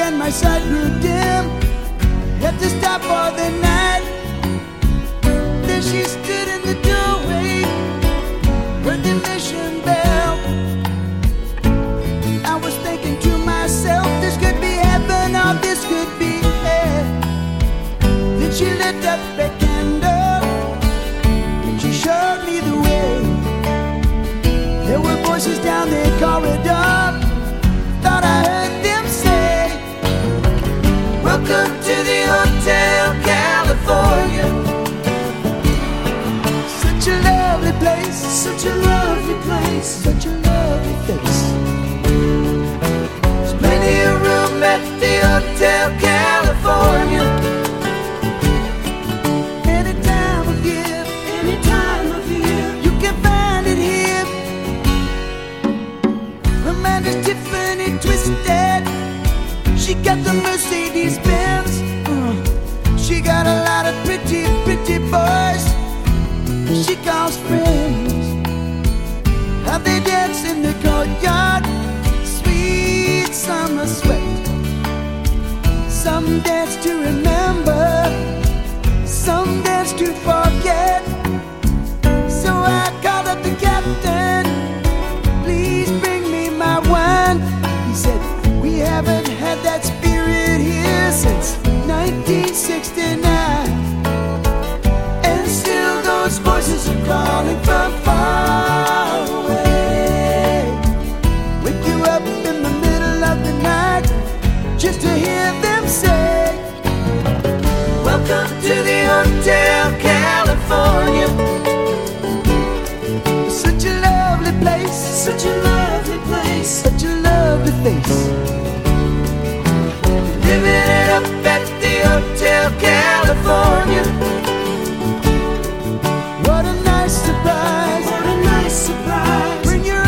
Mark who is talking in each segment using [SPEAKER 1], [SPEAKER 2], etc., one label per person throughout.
[SPEAKER 1] and my sight grew dim. Had to stop for the night. Then she stood in the doorway, heard the mission bell. I was thinking to myself, this could be heaven or this could be hell. Then she lit up a candle and she showed me the way. There were voices down the corridor, thought I heard them say, welcome to the Hotel California. Such a lovely place, such a lovely place, such a lovely face. There's plenty of room at the Hotel California. Any time of year, you can find it here. Amanda's Tiffany Twisted, she got the Mercedes Benz. She got a lot of pretty, pretty boys she calls friends. How they dance in the courtyard, sweet summer sweat. Some dance to remember, some dance to forget. So I called up the captain, please bring me my wine. He said, we haven't had that spirit here since 1969. And still those voices are calling from far away. Wake you up in the middle of the night just to hear them say, welcome to the Hotel California. Such a lovely place, such a lovely place, such a lovely face. Living it up at the Hotel California. What a nice surprise, what a nice surprise. Bring your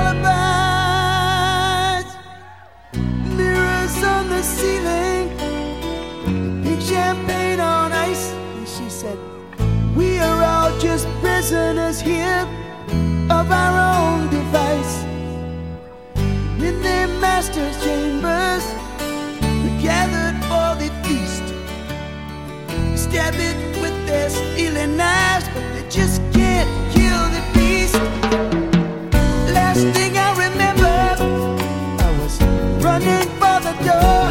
[SPEAKER 1] alibis. Mirrors on the ceiling, pink champagne on ice. And she said, we are all just prisoners here of our own device. In their master's chambers, we gathered for the feast. Stab it with their stealing knives, but they just can't kill the beast. Last thing I remember, I was running for the door.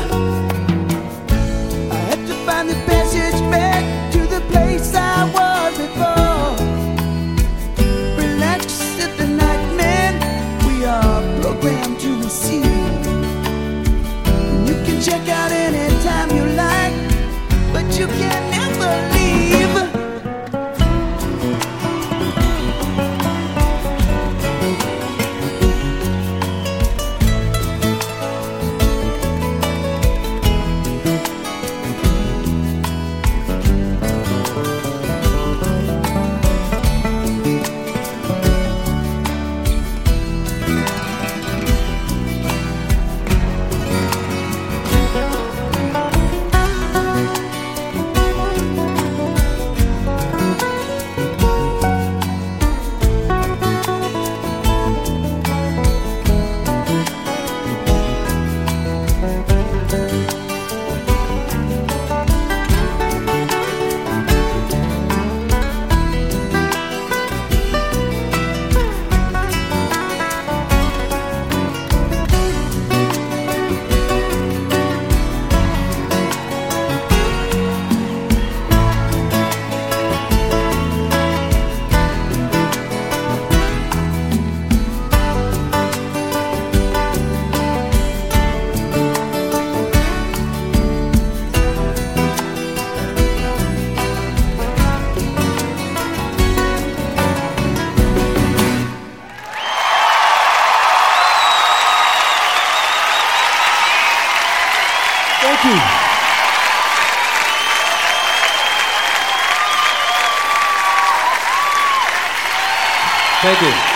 [SPEAKER 1] I had to find the passage back to the place I was before. Relax, said the night man, we are programmed to receive. You can check out anytime you like, but you can never leave. Thank you.
[SPEAKER 2] Thank you.